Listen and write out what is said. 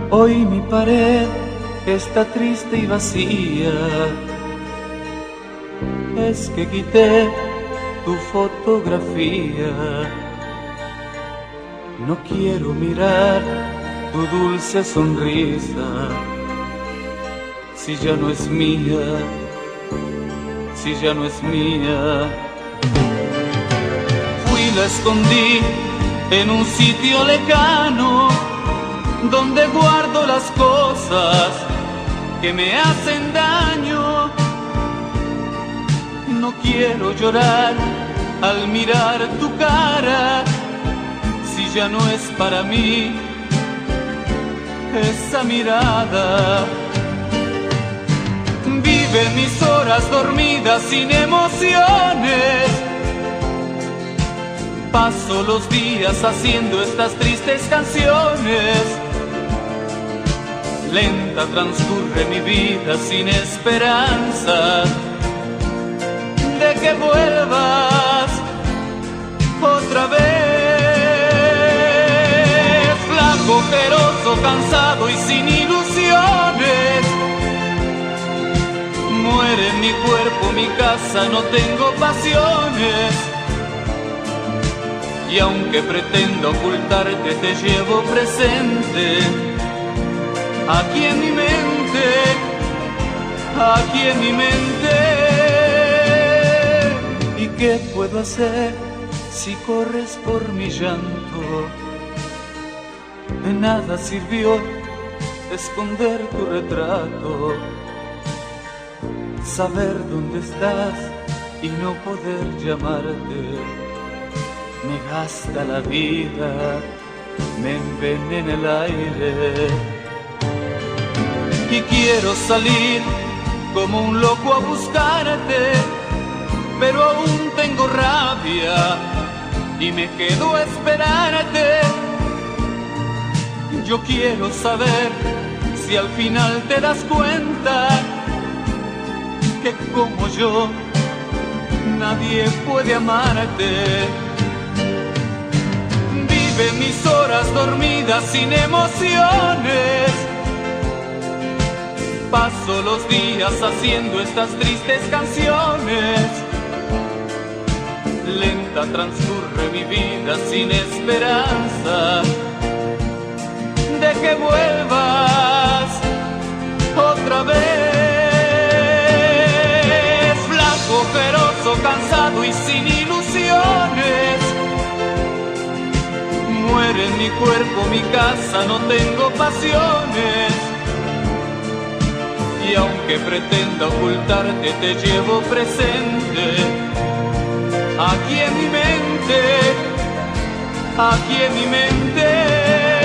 Hoy mi pared está triste y vacía. Es que quité tu fotografía. No quiero mirar tu dulce sonrisa. Si ya no es mía, si ya no es mía. Fui y la escondí en un sitio lejano, donde guardo las cosas que me hacen daño. No quiero llorar al mirar tu cara, si ya no es para mí esa mirada. Vive mis horas dormidas sin emociones. Paso los días haciendo estas tristes canciones. Lenta transcurre mi vida sin esperanza de que vuelvas otra vez. Flaco, ojeroso, cansado y sin ilusiones. Muere mi cuerpo, mi casa, no tengo pasiones. Y aunque pretendo ocultarte, te llevo presente, aquí en mi mente, aquí en mi mente. ¿Y qué puedo hacer si corres por mi llanto? De nada sirvió esconder tu retrato, saber dónde estás y no poder llamarte. Me gasta la vida, me envenena el aire. Y quiero salir como un loco a buscarte, pero aún tengo rabia y me quedo a esperarte. Yo quiero saber si al final te das cuenta que como yo nadie puede amarte. Vive mis horas dormidas sin emociones. Paso los días haciendo estas tristes canciones. Lenta transcurre mi vida sin esperanza de que vuelvas otra vez. Flaco, ojeroso, cansado y sin ilusiones. Muere en mi cuerpo, mi casa, no tengo pasiones. Y aunque pretenda ocultarte, te llevo presente, aquí en mi mente, aquí en mi mente.